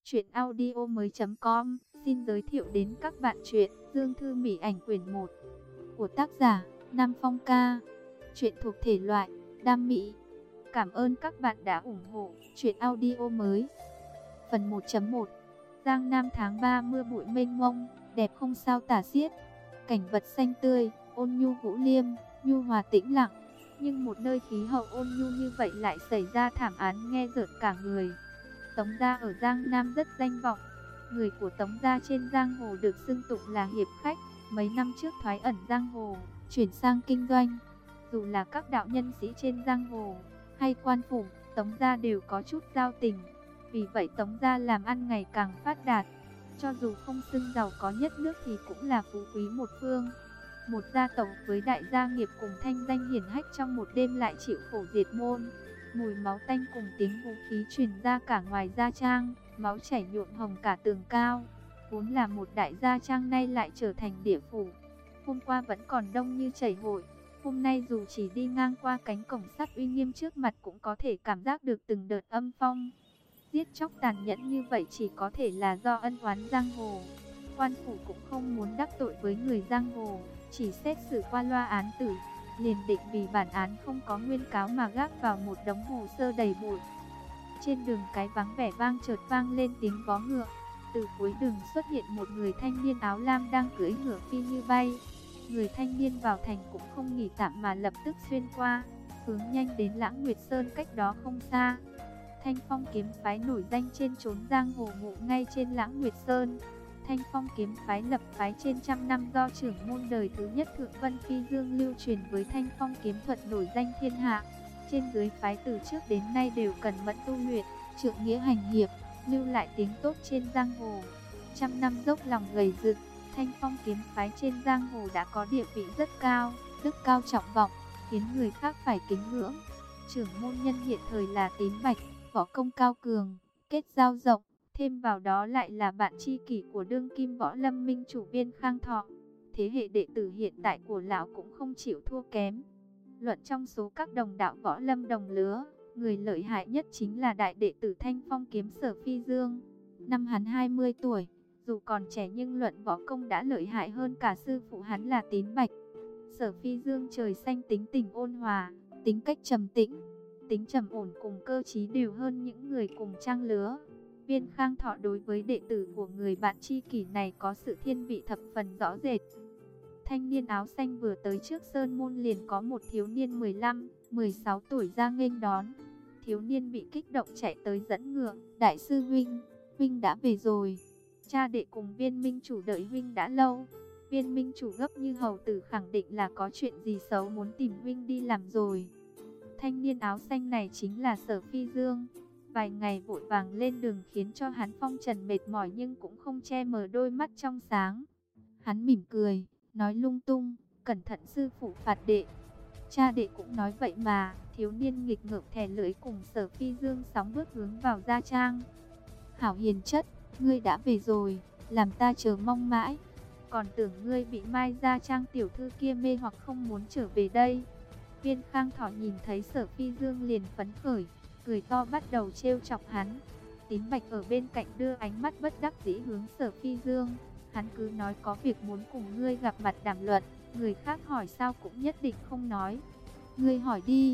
Truyệnaudiomoi.com xin giới thiệu đến các bạn truyện Dương Thư Mỹ Ảnh quyển 1 của tác giả Nam Phong Ca. Truyện thuộc thể loại đam mỹ. Cảm ơn các bạn đã ủng hộ truyện audio mới. Phần 1.1. Giang Nam tháng 3 mưa bụi mênh mông, đẹp không sao tả xiết. Cảnh vật xanh tươi, ôn nhu vũ liêm, nhu hòa tĩnh lặng. Nhưng một nơi khí hậu ôn nhu như vậy lại xảy ra thảm án nghe rợn cả người. Tống gia ở Giang Nam rất danh vọng. Người của Tống gia trên giang hồ được xưng tụng là hiệp khách. Mấy năm trước thoái ẩn giang hồ, chuyển sang kinh doanh. Dù là các đạo nhân sĩ trên giang hồ hay quan phủ, Tống gia đều có chút giao tình. Vì vậy Tống gia làm ăn ngày càng phát đạt. Cho dù không xưng giàu có nhất nước thì cũng là phú quý một phương. Một gia tộc với đại gia nghiệp cùng thanh danh hiển hách trong một đêm lại chịu khổ diệt môn. Mùi máu tanh cùng tiếng vũ khí truyền ra cả ngoài gia trang, máu chảy nhuộm hồng cả tường cao. Vốn là một đại gia trang nay lại trở thành địa phủ. Hôm qua vẫn còn đông như chảy hội, hôm nay dù chỉ đi ngang qua cánh cổng sắt uy nghiêm trước mặt cũng có thể cảm giác được từng đợt âm phong. Giết chóc tàn nhẫn như vậy chỉ có thể là do ân oán giang hồ. Quan phủ cũng không muốn đắc tội với người giang hồ, chỉ xét xử qua loa án tử, liền định vì bản án không có nguyên cáo mà gác vào một đống hồ sơ đầy bụi. Trên đường cái vắng vẻ chợt vang lên tiếng vó ngựa. Từ cuối đường xuất hiện một người thanh niên áo lam đang cưỡi ngựa phi như bay. Người thanh niên vào thành cũng không nghỉ tạm mà lập tức xuyên qua, hướng nhanh đến Lãng Nguyệt Sơn cách đó không xa. Thanh Phong kiếm phái nổi danh trên chốn giang hồ ngụ ngay trên Lãng Nguyệt Sơn. Thanh Phong kiếm phái lập phái trên trăm năm do trưởng môn đời thứ nhất Thượng Vân Phi Dương lưu truyền với thanh phong kiếm thuật nổi danh thiên hạ. Trên dưới phái từ trước đến nay đều cần mẫn tu luyện, trượng nghĩa hành hiệp, lưu lại tiếng tốt trên giang hồ. Trăm năm dốc lòng gầy dựng, Thanh Phong kiếm phái trên giang hồ đã có địa vị rất cao, đức cao trọng vọng, khiến người khác phải kính ngưỡng. Trưởng môn nhân hiện thời là Tín Bạch, võ công cao cường, kết giao rộng. Thêm vào đó lại là bạn tri kỷ của đương kim võ lâm minh chủ Viên Khang Thọ. Thế hệ đệ tử hiện tại của lão cũng không chịu thua kém. Luận trong số các đồng đạo võ lâm đồng lứa, người lợi hại nhất chính là đại đệ tử Thanh Phong kiếm Sở Phi Dương. Năm hắn 20 tuổi, dù còn trẻ nhưng luận võ công đã lợi hại hơn cả sư phụ hắn là Tín Bạch. Sở Phi Dương trời xanh tính tình ôn hòa, tính cách trầm tĩnh, tính trầm ổn cùng cơ trí đều hơn những người cùng trang lứa. Viên Khang Thọ đối với đệ tử của người bạn tri kỷ này có sự thiên vị thập phần rõ rệt. Thanh niên áo xanh vừa tới trước sơn môn liền có một thiếu niên 15, 16 tuổi ra nghênh đón. Thiếu niên bị kích động chạy tới dẫn ngựa. Đại sư huynh, huynh đã về rồi. Cha đệ cùng Viên minh chủ đợi huynh đã lâu. Viên minh chủ gấp như hầu tử khẳng định là có chuyện gì xấu muốn tìm huynh đi làm rồi. Thanh niên áo xanh này chính là Sở Phi Dương. Vài ngày vội vàng lên đường khiến cho hắn phong trần mệt mỏi nhưng cũng không che mờ đôi mắt trong sáng. Hắn mỉm cười, nói lung tung, cẩn thận sư phụ phạt đệ. Cha đệ cũng nói vậy mà. Thiếu niên nghịch ngợm thè lưỡi cùng Sở Phi Dương sóng bước hướng vào gia trang. Hảo hiền chất, ngươi đã về rồi, làm ta chờ mong mãi. Còn tưởng ngươi bị Mai gia trang tiểu thư kia mê hoặc không muốn trở về đây. Viên Khang Thọ nhìn thấy Sở Phi Dương liền phấn khởi, cười to bắt đầu trêu chọc hắn. Tín Bạch ở bên cạnh đưa ánh mắt bất đắc dĩ hướng Sở Phi Dương. Hắn cứ nói có việc muốn cùng ngươi gặp mặt đàm luận, người khác hỏi sao cũng nhất định không nói. Ngươi hỏi đi.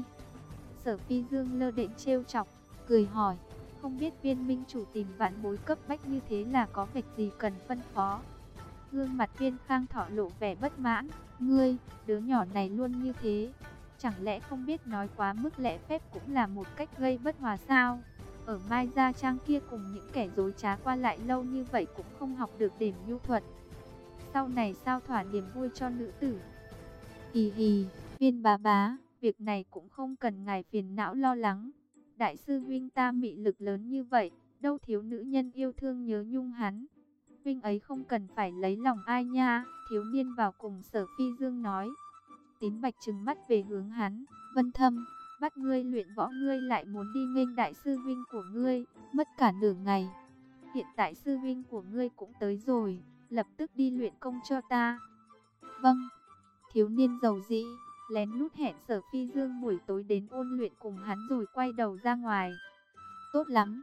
Sở Phi Dương lơ đễnh trêu chọc, cười hỏi, không biết Viên minh chủ tìm vạn bối cấp bách như thế là có việc gì cần phân phó. Gương mặt Viên Khang Thọ lộ vẻ bất mãn, ngươi, đứa nhỏ này luôn như thế. Chẳng lẽ không biết nói quá mức lễ phép cũng là một cách gây bất hòa sao? Ở Mai gia trang kia cùng những kẻ dối trá qua lại lâu như vậy cũng không học được điểm nhu thuật. Sau này sao thỏa niềm vui cho nữ tử? Hì hì, Viên bá bá, việc này cũng không cần ngài phiền não lo lắng. Đại sư huynh ta mị lực lớn như vậy, đâu thiếu nữ nhân yêu thương nhớ nhung hắn. Huynh ấy không cần phải lấy lòng ai nha, thiếu niên vào cùng Sở Phi Dương nói. Tín Bạch trừng mắt về hướng hắn, Vân Thâm, bắt ngươi luyện võ ngươi lại muốn đi nghênh đại sư huynh của ngươi, mất cả nửa ngày. Hiện tại sư huynh của ngươi cũng tới rồi, lập tức đi luyện công cho ta. Vâng, thiếu niên giàu dĩ, lén lút hẹn Sở Phi Dương buổi tối đến ôn luyện cùng hắn rồi quay đầu ra ngoài. Tốt lắm,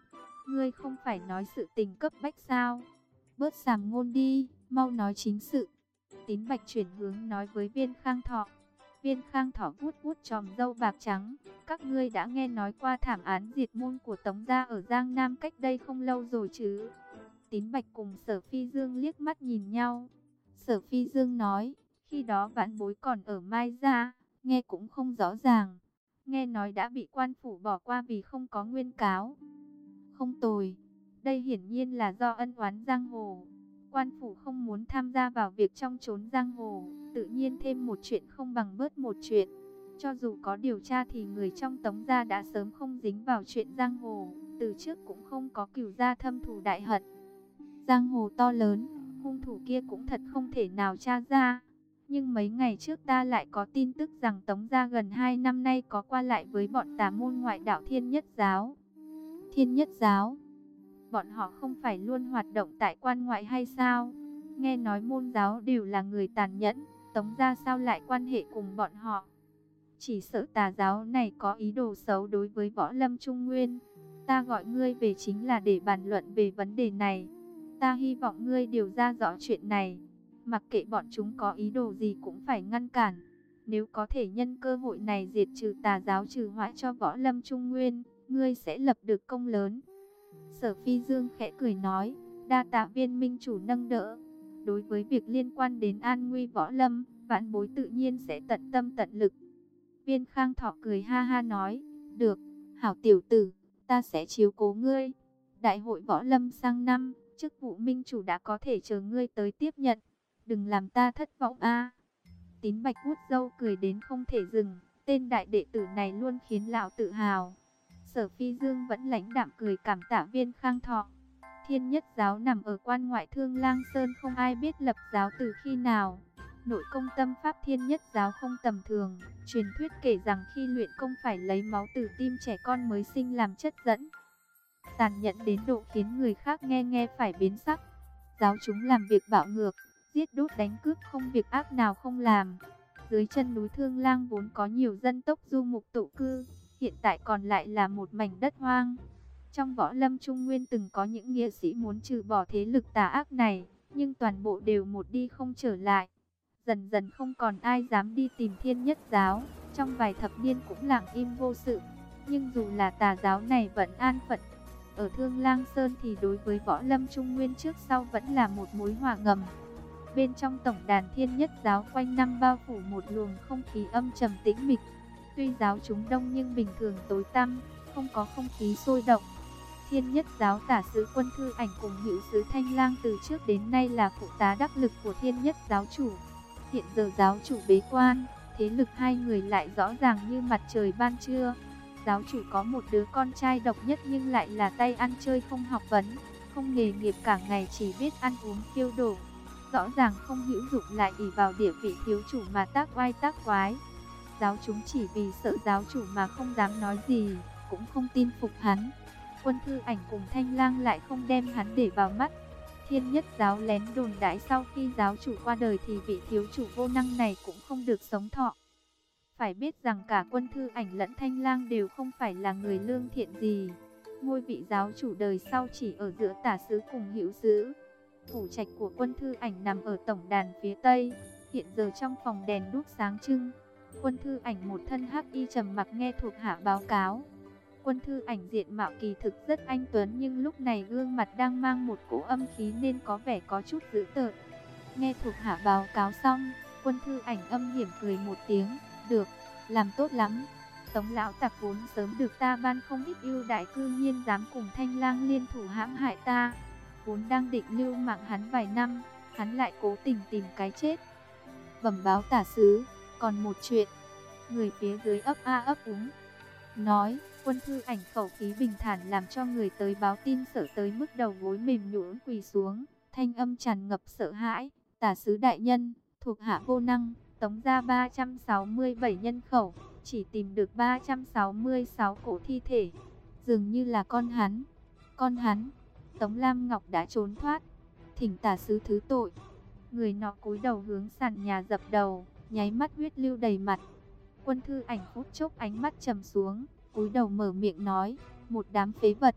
Ngươi không phải nói sự tình cấp bách sao? Bớt sàm ngôn đi, mau nói chính sự. Tín Bạch chuyển hướng nói với Viên Khang Thọ. Viên Khang Thọ vuốt vuốt chòm râu bạc trắng. Các ngươi đã nghe nói qua thảm án diệt môn của Tống gia ở Giang Nam cách đây không lâu rồi chứ? Tín Bạch cùng Sở Phi Dương liếc mắt nhìn nhau. Sở Phi Dương nói, khi đó vãn bối còn ở Mai Gia, nghe cũng không rõ ràng. Nghe nói đã bị quan phủ bỏ qua vì không có nguyên cáo. Không tồi, đây hiển nhiên là do ân oán giang hồ. Quan phủ không muốn tham gia vào việc trong chốn giang hồ, tự nhiên thêm một chuyện không bằng bớt một chuyện. Cho dù có điều tra thì người trong Tống gia đã sớm không dính vào chuyện giang hồ, từ trước cũng không có cửu gia thâm thù đại hận. Giang hồ to lớn, hung thủ kia cũng thật không thể nào tra ra. Nhưng mấy ngày trước ta lại có tin tức rằng Tống gia gần 2 năm nay có qua lại với bọn tà môn ngoại đạo Thiên Nhất Giáo. Thiên Nhất Giáo? Bọn họ không phải luôn hoạt động tại quan ngoại hay sao? Nghe nói môn giáo đều là người tàn nhẫn, Tống gia sao lại quan hệ cùng bọn họ? Chỉ sợ tà giáo này có ý đồ xấu đối với Võ Lâm Trung Nguyên. Ta gọi ngươi về chính là để bàn luận về vấn đề này. Ta hy vọng ngươi điều ra rõ chuyện này. Mặc kệ bọn chúng có ý đồ gì cũng phải ngăn cản. Nếu có thể nhân cơ hội này diệt trừ tà giáo trừ họa cho Võ Lâm Trung Nguyên, ngươi sẽ lập được công lớn. Sở Phi Dương khẽ cười nói, đa tạ Viên minh chủ nâng đỡ. Đối với việc liên quan đến an nguy Võ Lâm, vãn bối tự nhiên sẽ tận tâm tận lực. Viên Khang Thọ cười ha ha nói, được, hảo tiểu tử, ta sẽ chiếu cố ngươi. Đại hội Võ Lâm sang năm, chức vụ minh chủ đã có thể chờ ngươi tới tiếp nhận. Đừng làm ta thất vọng a. Tín Bạch vuốt râu cười đến không thể dừng, tên đại đệ tử này luôn khiến lão tự hào. Sở Phi Dương vẫn lãnh đạm cười cảm tạ Viên Khang Thọ. Thiên Nhất Giáo nằm ở quan ngoại Thương Lang Sơn, không ai biết lập giáo từ khi nào. Nội công tâm pháp Thiên Nhất Giáo không tầm thường, truyền thuyết kể rằng khi luyện công phải lấy máu từ tim trẻ con mới sinh làm chất dẫn. Tàn nhẫn đến độ khiến người khác nghe phải biến sắc. Giáo chúng làm việc bạo ngược, giết đốt đánh cướp không việc ác nào không làm. Dưới chân núi Thương Lang vốn có nhiều dân tộc du mục tụ cư, hiện tại còn lại là một mảnh đất hoang. Trong Võ Lâm Trung Nguyên từng có những nghĩa sĩ muốn trừ bỏ thế lực tà ác này, nhưng toàn bộ đều một đi không trở lại. Dần dần không còn ai dám đi tìm Thiên Nhất Giáo, trong vài thập niên cũng lặng im vô sự. Nhưng dù là tà giáo này vẫn an phận ở Thương Lang Sơn thì đối với Võ Lâm Trung Nguyên trước sau vẫn là một mối họa ngầm. Bên trong tổng đàn Thiên Nhất Giáo quanh năm bao phủ một luồng không khí âm trầm tĩnh mịch. Tuy giáo chúng đông nhưng bình thường tối tăm, không có không khí sôi động. Thiên Nhất Giáo tả sứ Quân Thư Ảnh cùng hữu sứ Thanh Lang từ trước đến nay là phụ tá đắc lực của Thiên Nhất Giáo chủ. Hiện giờ giáo chủ bế quan, thế lực hai người lại rõ ràng như mặt trời ban trưa. Giáo chủ có một đứa con trai độc nhất nhưng lại là tay ăn chơi không học vấn, không nghề nghiệp, cả ngày chỉ biết ăn uống tiêu đổ. Rõ ràng không hữu dụng lại ỷ vào địa vị thiếu chủ mà tác oai tác quái. Giáo chúng chỉ vì sợ giáo chủ mà không dám nói gì, cũng không tin phục hắn. Quân Thư Ảnh cùng Thanh Lang lại không đem hắn để vào mắt. Thiên Nhất Giáo lén đồn đãi sau khi giáo chủ qua đời thì vị thiếu chủ vô năng này cũng không được sống thọ. Phải biết rằng cả Quân Thư Ảnh lẫn Thanh Lang đều không phải là người lương thiện gì. Ngôi vị giáo chủ đời sau chỉ ở giữa tả sứ cùng hữu sứ. Phủ trạch của Quân Thư Ảnh nằm ở tổng đàn phía tây, hiện giờ trong phòng đèn đuốc sáng trưng. Quân Thư Ảnh một thân hắc y trầm mặc nghe thuộc hạ báo cáo. Quân Thư Ảnh diện mạo kỳ thực rất anh tuấn nhưng lúc này gương mặt đang mang một cỗ âm khí nên có vẻ có chút dữ tợn. Nghe thuộc hạ báo cáo xong, Quân Thư Ảnh âm hiểm cười một tiếng, được, làm tốt lắm. Tống lão tặc vốn sớm được ta ban không ít ưu đại, cư nhiên dám cùng Thanh Lang liên thủ hãm hại ta. Vốn đang định lưu mạng hắn vài năm, hắn lại cố tình tìm cái chết. Bẩm báo tả sứ, còn một chuyện. Người phía dưới ấp a ấp úng nói. Quân Thư Ảnh khẩu khí bình thản làm cho người tới báo tin sợ tới mức đầu gối mềm nhũn quỳ xuống, thanh âm tràn ngập sợ hãi. Tả sứ đại nhân, thuộc hạ vô năng, Tống ra 367 nhân khẩu, chỉ tìm được 366 cổ thi thể, dường như là con hắn. Con hắn, Tống Lam Ngọc đã trốn thoát, thỉnh tả sứ thứ tội. Người nọ cúi đầu hướng sàn nhà dập đầu, nháy mắt huyết lưu đầy mặt. Quân Thư Ảnh phút chốc ánh mắt trầm xuống, cúi đầu mở miệng nói, một đám phế vật.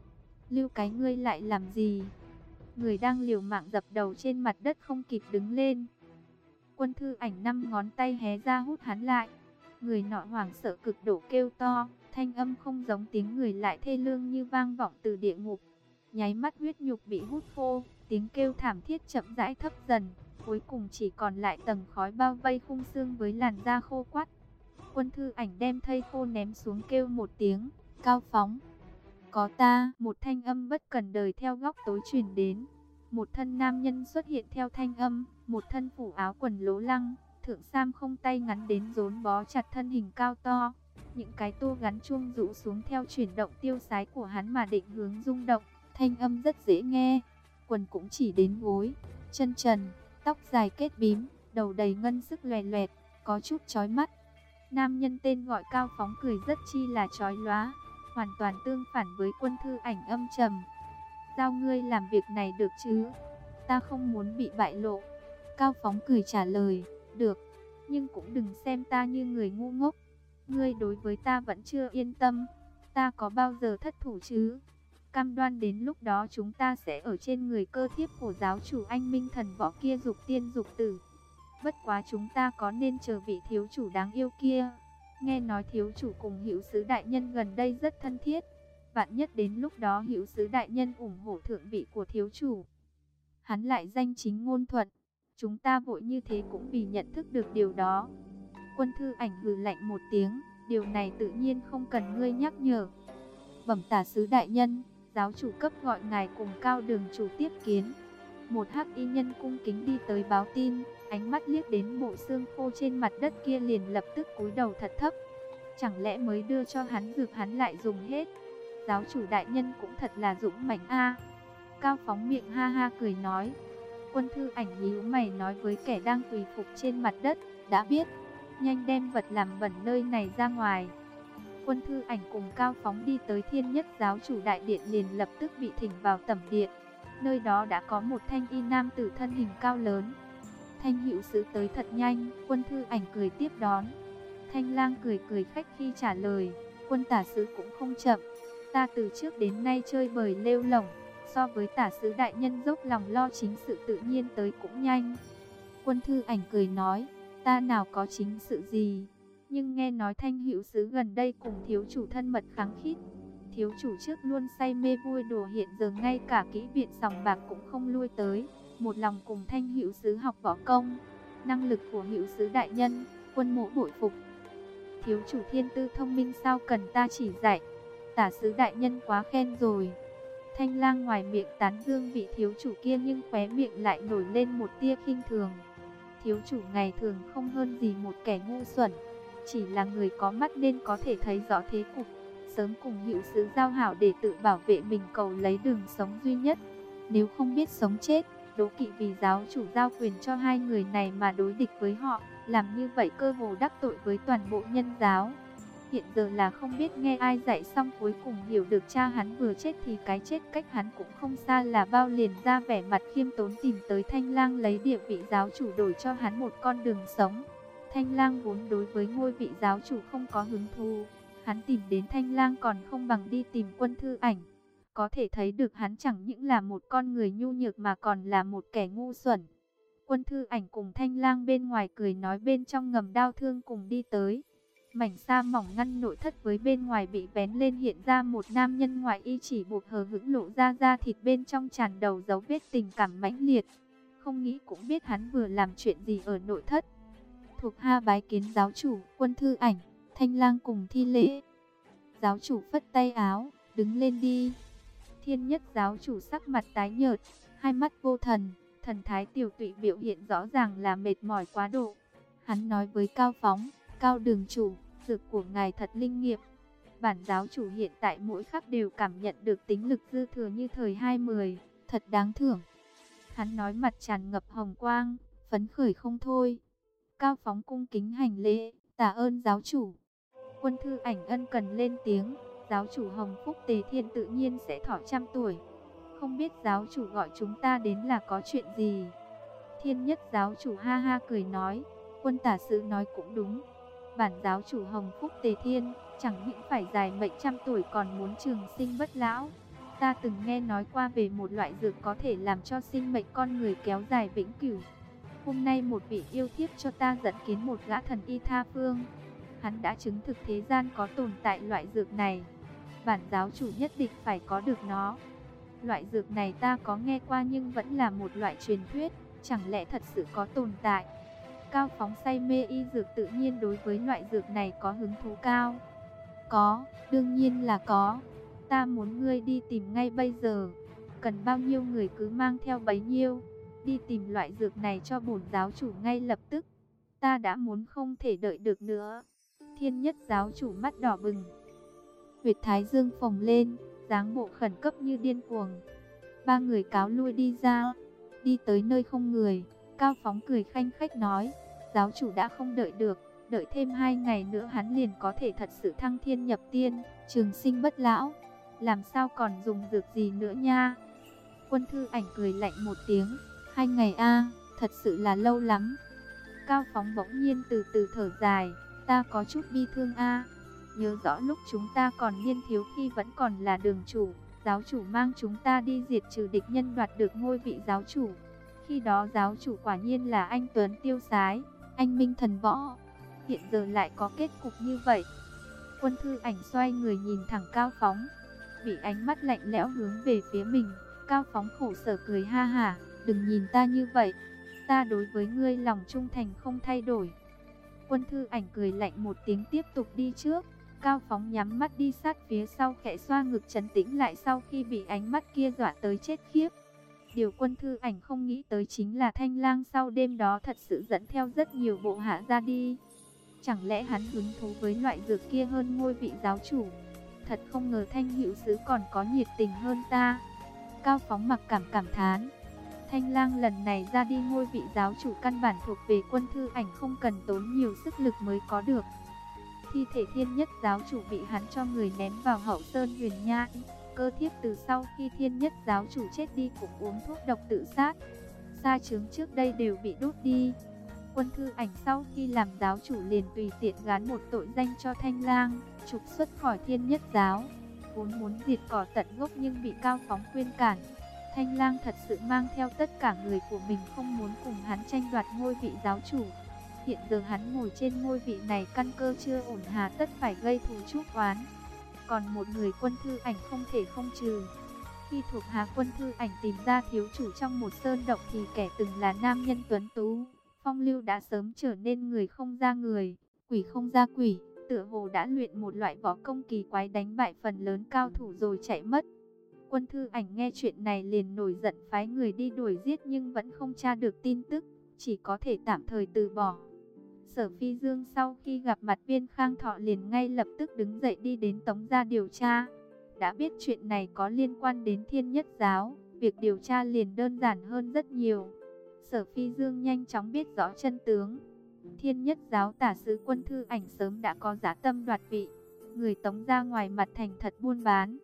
Lưu Cái ngươi lại làm gì? Người đang liều mạng dập đầu trên mặt đất không kịp đứng lên. Quân Thư Ảnh 5 ngón tay hé ra hút hắn lại. Người nọ hoảng sợ cực độ kêu to, thanh âm không giống tiếng người lại thê lương như vang vọng từ địa ngục. Nháy mắt huyết nhục bị hút khô, tiếng kêu thảm thiết chậm rãi thấp dần, cuối cùng chỉ còn lại tầng khói bao vây khung xương với làn da khô quắt. Quân Thư Ảnh đem thây khô ném xuống kêu một tiếng, Cao Phóng. Có ta, một thanh âm bất cần đời theo góc tối truyền đến. Một thân nam nhân xuất hiện theo thanh âm, một thân phủ áo quần lố lăng, thượng sam không tay ngắn đến rốn bó chặt thân hình cao to. Những cái tô gắn chuông rũ xuống theo chuyển động tiêu sái của hắn mà định hướng rung động, thanh âm rất dễ nghe. Quần cũng chỉ đến gối, chân trần, tóc dài kết bím, đầu đầy ngân sức loè loẹt, có chút chói mắt. Nam nhân tên gọi Cao Phóng cười rất chi là chói lóa, hoàn toàn tương phản với Quân Thư Ảnh âm trầm. Giao ngươi làm việc này được chứ? Ta không muốn bị bại lộ. Cao Phóng cười trả lời, được, nhưng cũng đừng xem ta như người ngu ngốc. Ngươi đối với ta vẫn chưa yên tâm, ta có bao giờ thất thủ chứ? Cam đoan đến lúc đó chúng ta sẽ ở trên người cơ thiếp của giáo chủ anh minh thần võ kia dục tiên dục tử. Bất quá chúng ta có nên chờ vị thiếu chủ đáng yêu kia? Nghe nói thiếu chủ cùng Hữu Sứ đại nhân gần đây rất thân thiết. Vạn nhất đến lúc đó Hữu Sứ đại nhân ủng hộ thượng vị của thiếu chủ, hắn lại danh chính ngôn thuận. Chúng ta vội như thế cũng vì nhận thức được điều đó. Quân Thư Ảnh hừ lạnh một tiếng, điều này tự nhiên không cần ngươi nhắc nhở. Bẩm tả sứ đại nhân, giáo chủ cấp gọi ngài cùng Cao đường chủ tiếp kiến. Một hắc y nhân cung kính đi tới báo tin, ánh mắt liếc đến bộ xương khô trên mặt đất kia liền lập tức cúi đầu thật thấp. Chẳng lẽ mới đưa cho hắn dược hắn lại dùng hết? Giáo chủ đại nhân cũng thật là dũng mãnh a. Cao Phóng miệng ha ha cười nói. Quân Thư Ảnh nhíu mày nói với kẻ đang quỳ phục trên mặt đất, đã biết, nhanh đem vật làm bẩn nơi này ra ngoài. Quân Thư Ảnh cùng Cao Phóng đi tới Thiên Nhất giáo chủ đại điện liền lập tức bị thỉnh vào tẩm điện. Nơi đó đã có một thanh y nam tử thân hình cao lớn. Thanh Hữu Sứ tới thật nhanh, Quân Thư Ảnh cười tiếp đón. Thanh Lang cười cười khách khi trả lời, Quân tả sứ cũng không chậm. Ta từ trước đến nay chơi bời lêu lổng, so với tả sứ đại nhân dốc lòng lo chính sự tự nhiên tới cũng nhanh. Quân Thư Ảnh cười nói, ta nào có chính sự gì, nhưng nghe nói Thanh Hữu Sứ gần đây cùng thiếu chủ thân mật khăng khít. Thiếu chủ trước luôn say mê vui đùa, hiện giờ ngay cả kỹ viện sòng bạc cũng không lui tới, một lòng cùng Thanh Hữu Sứ học võ công. Năng lực của Hữu Sứ đại nhân, quân mỗ bội phục. Thiếu chủ thiên tư thông minh sao cần ta chỉ dạy, tả sứ đại nhân quá khen rồi. Thanh Lang ngoài miệng tán dương vị thiếu chủ kia nhưng khóe miệng lại nổi lên một tia khinh thường. Thiếu chủ ngày thường không hơn gì một kẻ ngu xuẩn, chỉ là người có mắt nên có thể thấy rõ thế cục, sớm cùng Hữu Sứ giao hảo để tự bảo vệ mình, cầu lấy đường sống duy nhất. Nếu không biết sống chết, đố kỵ vì giáo chủ giao quyền cho hai người này mà đối địch với họ, làm như vậy cơ hồ đắc tội với toàn bộ nhân giáo. Hiện giờ là không biết nghe ai dạy xong cuối cùng hiểu được cha hắn vừa chết thì cái chết cách hắn cũng không xa là bao, liền ra vẻ mặt khiêm tốn tìm tới Thanh Lang lấy địa vị giáo chủ đổi cho hắn một con đường sống. Thanh Lang vốn đối với ngôi vị giáo chủ không có hứng thú, hắn tìm đến Thanh Lang còn không bằng đi tìm Quân Thư Ảnh. Có thể thấy được hắn chẳng những là một con người nhu nhược mà còn là một kẻ ngu xuẩn. Quân Thư Ảnh cùng Thanh Lang bên ngoài cười nói bên trong ngầm đau thương cùng đi tới. Mảnh sa mỏng ngăn nội thất với bên ngoài bị vén lên, hiện ra một nam nhân ngoại y chỉ buộc hờ hững lộ ra da thịt bên trong tràn đầu dấu vết tình cảm mãnh liệt. Không nghĩ cũng biết hắn vừa làm chuyện gì ở nội thất. Thuộc hạ bái kiến giáo chủ. Quân Thư Ảnh, Thanh Lang cùng thi lễ. Giáo chủ phất tay áo, đứng lên đi. Thiên Nhất giáo chủ sắc mặt tái nhợt, hai mắt vô thần, thần thái tiểu tụy biểu hiện rõ ràng là mệt mỏi quá độ. Hắn nói với Cao Phóng, Cao đường chủ, dược của ngài thật linh nghiệm. Bản giáo chủ hiện tại mỗi khắc đều cảm nhận được tính lực dư thừa như thời 20, thật đáng thưởng. Hắn nói mặt tràn ngập hồng quang, phấn khởi không thôi. Cao Phóng cung kính hành lễ, tạ ơn giáo chủ. Quân Thư Ảnh ân cần lên tiếng, giáo chủ Hồng Phúc Tề Thiên tự nhiên sẽ thọ 100 tuổi. Không biết giáo chủ gọi chúng ta đến là có chuyện gì? Thiên Nhất giáo chủ ha ha cười nói, Quân tả sứ nói cũng đúng. Bản giáo chủ Hồng Phúc Tề Thiên chẳng những phải dài mệnh 100 tuổi còn muốn trường sinh bất lão. Ta từng nghe nói qua về một loại dược có thể làm cho sinh mệnh con người kéo dài vĩnh cửu. Hôm nay một vị yêu thiếp cho ta dẫn kiến một gã thần y tha phương. Hắn đã chứng thực thế gian có tồn tại loại dược này. Bản giáo chủ nhất định phải có được nó. Loại dược này ta có nghe qua nhưng vẫn là một loại truyền thuyết, chẳng lẽ thật sự có tồn tại? Cao Phóng say mê y dược tự nhiên đối với loại dược này có hứng thú cao. Có, đương nhiên là có. Ta muốn ngươi đi tìm ngay bây giờ. Cần bao nhiêu người cứ mang theo bấy nhiêu. Đi tìm loại dược này cho bổn giáo chủ ngay lập tức. Ta đã muốn không thể đợi được nữa. Thiên Nhất giáo chủ mắt đỏ bừng, huyệt thái dương phồng lên, dáng bộ khẩn cấp như điên cuồng. Ba người cáo lui đi ra, đi tới nơi không người. Cao Phóng cười khanh khách nói, giáo chủ đã không đợi được, đợi thêm 2 ngày nữa hắn liền có thể thật sự thăng thiên nhập tiên, trường sinh bất lão. Làm sao còn dùng dược gì nữa nha? Quân Thư Ảnh cười lạnh một tiếng, 2 ngày a, thật sự là lâu lắm. Cao Phóng bỗng nhiên từ từ thở dài, ta có chút bi thương a. Nhớ rõ lúc chúng ta còn niên thiếu khi vẫn còn là đường chủ, giáo chủ mang chúng ta đi diệt trừ địch nhân đoạt được ngôi vị giáo chủ. Khi đó giáo chủ quả nhiên là anh tuấn tiêu sái, anh minh thần võ. Hiện giờ lại có kết cục như vậy. Quân Thư Ảnh xoay người nhìn thẳng Cao Phóng, bị ánh mắt lạnh lẽo hướng về phía mình. Cao Phóng khổ sở cười ha hả, đừng nhìn ta như vậy, ta đối với ngươi lòng trung thành không thay đổi. Quân Thư Ảnh cười lạnh một tiếng tiếp tục đi trước. Cao Phóng nhắm mắt đi sát phía sau, khẽ xoa ngực trấn tĩnh lại sau khi bị ánh mắt kia dọa tới chết khiếp. Điều Quân Thư Ảnh không nghĩ tới chính là Thanh Lang sau đêm đó thật sự dẫn theo rất nhiều bộ hạ ra đi. Chẳng lẽ hắn hứng thú với loại dược kia hơn ngôi vị giáo chủ? Thật không ngờ Thanh Hữu Sứ còn có nhiệt tình hơn ta. Cao Phóng mặc cảm thán. Thanh Lang lần này ra đi ngôi vị giáo chủ căn bản thuộc về Quân Thư Ảnh, không cần tốn nhiều sức lực mới có được. Thi thể Thiên Nhất giáo chủ bị hắn cho người ném vào Hậu Sơn Huyền Nhai. Cơ thiếp từ sau khi Thiên Nhất giáo chủ chết đi cũng uống thuốc độc tự sát. Sa chướng trước đây đều bị đốt đi. Quân Thư Ảnh sau khi làm giáo chủ liền tùy tiện gán một tội danh cho Thanh Lang, trục xuất khỏi Thiên Nhất giáo. Vốn muốn diệt cỏ tận gốc nhưng bị Cao Phóng khuyên cản. Thanh Lang thật sự mang theo tất cả người của mình, không muốn cùng hắn tranh đoạt ngôi vị giáo chủ. Hiện giờ hắn ngồi trên ngôi vị này căn cơ chưa ổn, hà tất phải gây thù chuốc oán. Còn một người Quân Thư Ảnh không thể không trừ. Khi thuộc hạ Quân Thư Ảnh tìm ra thiếu chủ trong một sơn động thì kẻ từng là nam nhân tuấn tú, phong lưu đã sớm trở nên người không ra người, quỷ không ra quỷ, tựa hồ đã luyện một loại võ công kỳ quái đánh bại phần lớn cao thủ rồi chạy mất. Quân Thư Ảnh nghe chuyện này liền nổi giận, phái người đi đuổi giết nhưng vẫn không tra được tin tức, chỉ có thể tạm thời từ bỏ. Sở Phi Dương sau khi gặp mặt Viên Khang Thọ liền ngay lập tức đứng dậy đi đến Tống gia điều tra. Đã biết chuyện này có liên quan đến Thiên Nhất giáo, việc điều tra liền đơn giản hơn rất nhiều. Sở Phi Dương nhanh chóng biết rõ chân tướng. Thiên Nhất giáo tả sứ Quân Thư Ảnh sớm đã có dã tâm đoạt vị. Người Tống gia ngoài mặt thành thật buôn bán,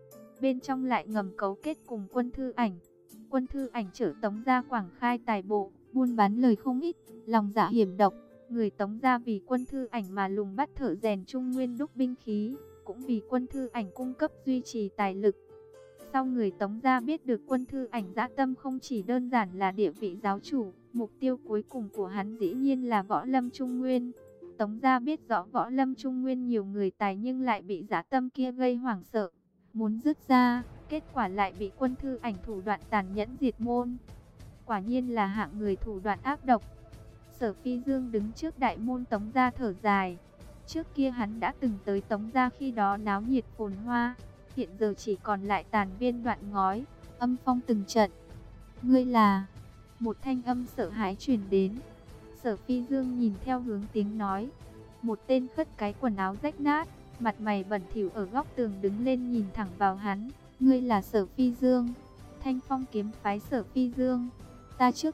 bên trong lại ngầm cấu kết cùng Quân Thư Ảnh. Quân Thư Ảnh chở Tống gia quảng khai tài bộ, buôn bán lời không ít, lòng dạ hiểm độc. Người Tống gia vì Quân Thư Ảnh mà lùng bắt thợ rèn Trung Nguyên đúc binh khí, cũng vì Quân Thư Ảnh cung cấp duy trì tài lực. Sau người Tống gia biết được Quân Thư Ảnh dã tâm không chỉ đơn giản là địa vị giáo chủ, mục tiêu cuối cùng của hắn dĩ nhiên là võ lâm Trung Nguyên. Tống gia biết rõ võ lâm Trung Nguyên nhiều người tài nhưng lại bị dã tâm kia gây hoảng sợ, muốn dứt ra, kết quả lại bị Quân Thư Ảnh thủ đoạn tàn nhẫn diệt môn. Quả nhiên là hạng người thủ đoạn ác độc. Sở Phi Dương đứng trước đại môn Tống gia thở dài. Trước kia hắn đã từng tới Tống gia, khi đó náo nhiệt phồn hoa, hiện giờ chỉ còn lại tàn viên đoạn ngói, âm phong từng trận. Ngươi là? Một thanh âm sợ hãi truyền đến. Sở Phi Dương nhìn theo hướng tiếng nói. Một tên khất cái quần áo rách nát, mặt mày bẩn thỉu ở góc tường đứng lên nhìn thẳng vào hắn. Ngươi là Sở Phi Dương? Thanh Phong kiếm phái Sở Phi Dương. Ta trước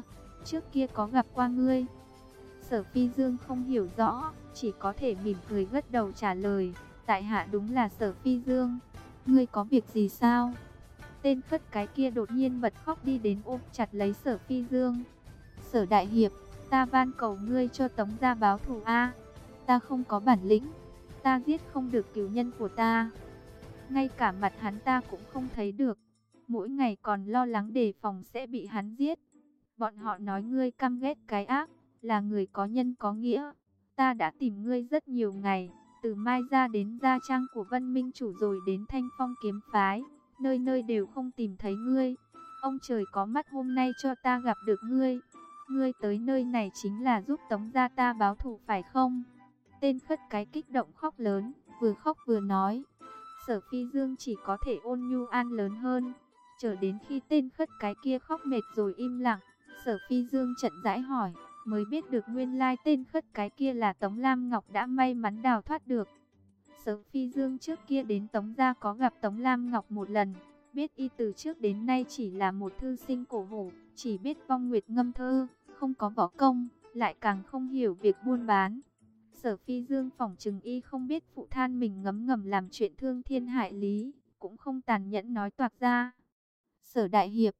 kia có gặp qua ngươi. Sở Phi Dương không hiểu rõ, chỉ có thể mỉm cười gật đầu trả lời. Tại hạ đúng là Sở Phi Dương. Ngươi có việc gì sao? Tên khất cái kia đột nhiên bật khóc đi đến ôm chặt lấy Sở Phi Dương. Sở đại hiệp, ta van cầu ngươi cho Tống gia báo thù a. Ta không có bản lĩnh, ta giết không được cửu nhân của ta. ngay cả mặt hắn ta cũng không thấy được. Mỗi ngày còn lo lắng đề phòng sẽ bị hắn giết. Bọn họ nói ngươi căm ghét cái ác, là người có nhân có nghĩa. Ta đã tìm ngươi rất nhiều ngày, từ Mai ra đến gia trang của Vân Minh Chủ rồi đến Thanh Phong kiếm phái, nơi nơi đều không tìm thấy ngươi. Ông trời có mắt hôm nay cho ta gặp được ngươi. Ngươi tới nơi này chính là giúp Tống gia ta báo thù phải không? Tên khất cái kích động khóc lớn, vừa khóc vừa nói. Sở Phi Dương chỉ có thể ôn nhu an lớn hơn. Chờ đến khi tên khất cái kia khóc mệt rồi im lặng, Sở Phi Dương chậm rãi hỏi, mới biết được nguyên lai tên khất cái kia là Tống Lam Ngọc đã may mắn đào thoát được. Sở Phi Dương trước kia đến Tống gia có gặp Tống Lam Ngọc một lần, biết y từ trước đến nay chỉ là một thư sinh cổ hủ, chỉ biết vong nguyệt ngâm thơ, không có võ công, lại càng không hiểu việc buôn bán. Sở Phi Dương phỏng chừng y không biết phụ than mình ngấm ngầm làm chuyện thương thiên hại lý, cũng không tàn nhẫn nói toạc ra. Sở Đại Hiệp,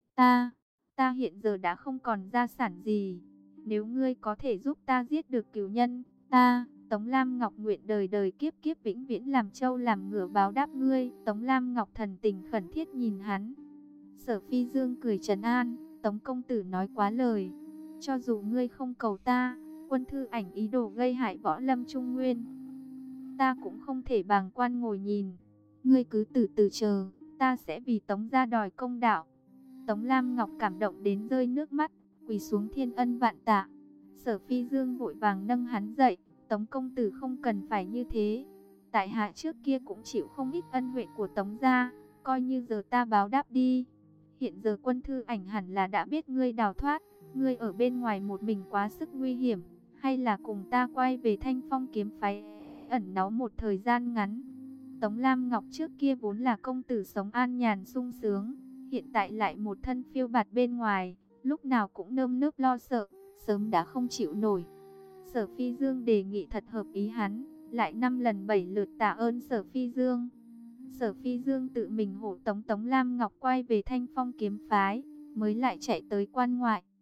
ta hiện giờ đã không còn gia sản gì. Nếu ngươi có thể giúp ta giết được cửu nhân, ta, Tống Lam Ngọc nguyện đời đời kiếp kiếp vĩnh viễn làm trâu làm ngựa báo đáp ngươi. Tống Lam Ngọc thần tình khẩn thiết nhìn hắn. Sở Phi Dương cười trấn an, Tống công tử nói quá lời. Cho dù ngươi không cầu ta, Quân Thư Ảnh ý đồ gây hại võ lâm Trung Nguyên, ta cũng không thể bàng quan ngồi nhìn. Ngươi cứ từ từ chờ, ta sẽ vì Tống gia đòi công đạo. Tống Lam Ngọc cảm động đến rơi nước mắt, quỳ xuống thiên ân vạn tạ. Sở Phi Dương vội vàng nâng hắn dậy, Tống công tử không cần phải như thế. Tại hạ trước kia cũng chịu không ít ân huệ của Tống gia, coi như giờ ta báo đáp đi. Hiện giờ Quân Thư Ảnh hẳn là đã biết ngươi đào thoát, ngươi ở bên ngoài một mình quá sức nguy hiểm, hay là cùng ta quay về Thanh Phong kiếm phái ẩn náu một thời gian ngắn. Tống Lam Ngọc trước kia vốn là công tử sống an nhàn sung sướng, hiện tại lại một thân phiêu bạt bên ngoài, lúc nào cũng nơm nớp lo sợ, sớm đã không chịu nổi. Sở Phi Dương đề nghị thật hợp ý hắn, lại 5 lần 7 lượt tạ ơn Sở Phi Dương. Sở Phi Dương tự mình hộ tống Tống Lam Ngọc quay về Thanh Phong kiếm phái, mới lại chạy tới quan ngoại.